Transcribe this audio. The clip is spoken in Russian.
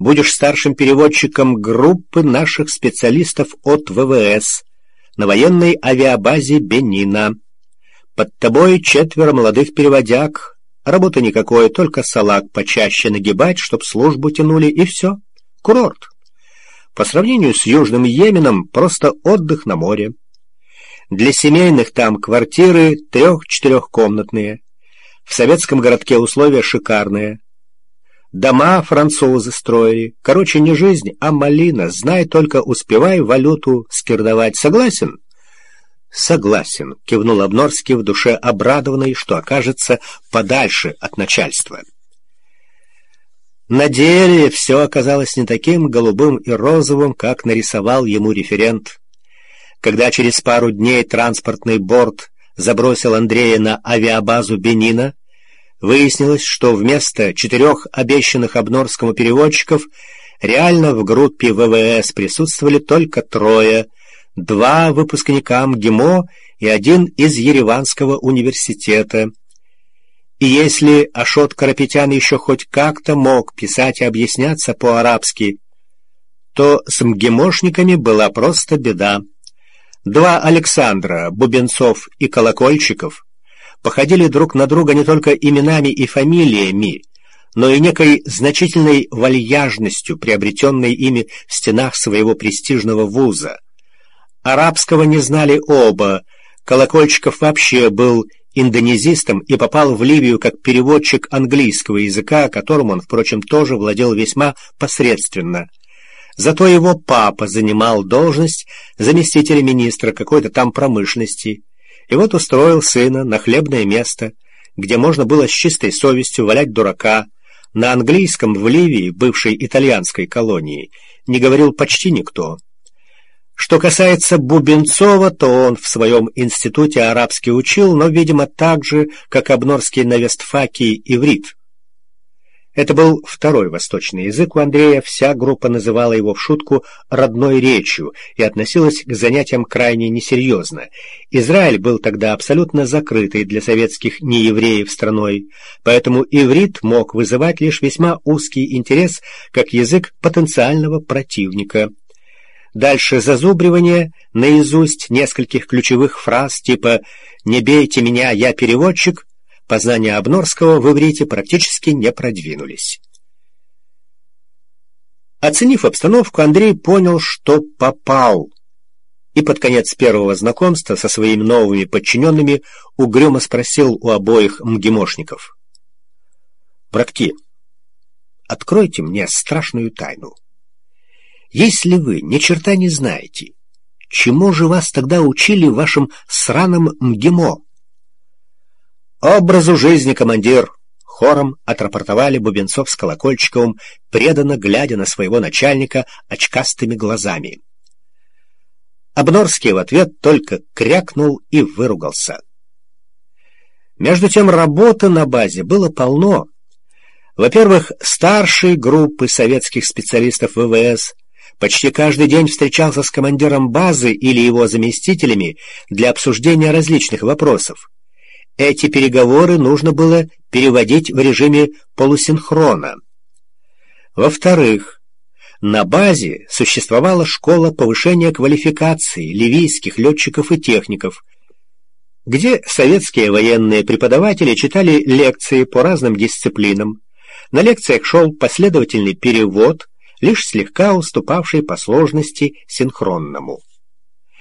будешь старшим переводчиком группы наших специалистов от ВВС на военной авиабазе Бенина. Под тобой 4 молодых переводяг. Работы никакой, только салак почаще нагибать, чтоб службу тянули, и все. Курорт. По сравнению с Южным Йеменом, просто отдых на море. Для семейных там квартиры 3-4-комнатные. В советском городке условия шикарные. Дома французы строили. Короче, не жизнь, а малина. Знай, только успевай валюту скирдовать. Согласен? Согласен, кивнул Обнорский, в душе обрадованный, что окажется подальше от начальства. На деле все оказалось не таким голубым и розовым, как нарисовал ему референт. Когда через пару дней транспортный борт забросил Андрея на авиабазу Бенина, выяснилось, что вместо 4 обещанных Обнорскому переводчиков реально в группе ВВС присутствовали только 3: 2 выпускника МГИМО и 1 из Ереванского университета. И если Ашот Карапетян еще хоть как-то мог писать и объясняться по-арабски, то с МГИМОшниками была просто беда. 2 Александра, Бубенцов и Колокольчиков, походили друг на друга не только именами и фамилиями, но и некой значительной вальяжностью, приобретенной ими в стенах своего престижного вуза. Арабского не знали оба. Колокольчиков вообще был индонезистом и попал в Ливию как переводчик английского языка, которым он, впрочем, тоже владел весьма посредственно. Зато его папа занимал должность заместителя министра какой-то там промышленности, и вот устроил сына на хлебное место, где можно было с чистой совестью валять дурака. На английском в Ливии, бывшей итальянской колонии, не говорил почти никто. Что касается Бубенцова, то он в своем институте арабский учил, но, видимо, так же, как Обнорский на вестфаке, иврит. Это был второй восточный язык у Андрея, вся группа называла его в шутку родной речью и относилась к занятиям крайне несерьезно. Израиль был тогда абсолютно закрытой для советских неевреев страной, поэтому иврит мог вызывать лишь весьма узкий интерес как язык потенциального противника. Дальше зазубривание наизусть нескольких ключевых фраз типа «Не бейте меня, я переводчик», познания Обнорского в иврите практически не продвинулись. Оценив обстановку, Андрей понял, что попал, и под конец первого знакомства со своими новыми подчиненными угрюмо спросил у обоих МГИМОшников: «Братки, откройте мне страшную тайну. Если вы ни черта не знаете, чему же вас тогда учили в вашем сраном МГИМО?» «Образу жизни, командир!» — хором отрапортовали Бубенцов с Колокольчиковым, преданно глядя на своего начальника очкастыми глазами. Обнорский в ответ только крякнул и выругался. Между тем работы на базе было полно. Во-первых, старший группы советских специалистов ВВС почти каждый день встречался с командиром базы или его заместителями для обсуждения различных вопросов. Эти переговоры нужно было переводить в режиме полусинхрона. Во-вторых, на базе существовала школа повышения квалификации ливийских летчиков и техников, где советские военные преподаватели читали лекции по разным дисциплинам. На лекциях шел последовательный перевод, лишь слегка уступавший по сложности синхронному.